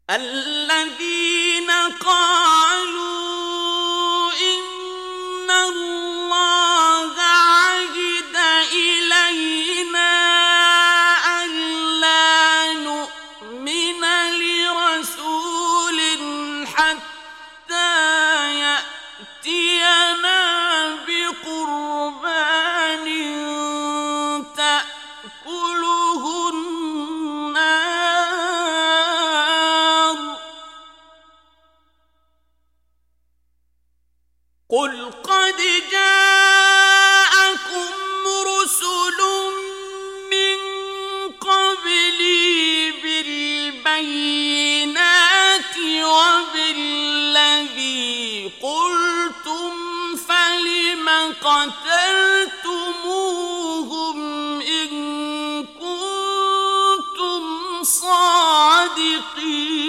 الذين قالوا إن الله عهد إلينا ألا نؤمن لرسول حتى يأتينا بقربان تأكله النار قل قد جاءكم رسل من قبلي بالبينات وبالذي قلتم فلم قتلتموهم إن كنتم صادقين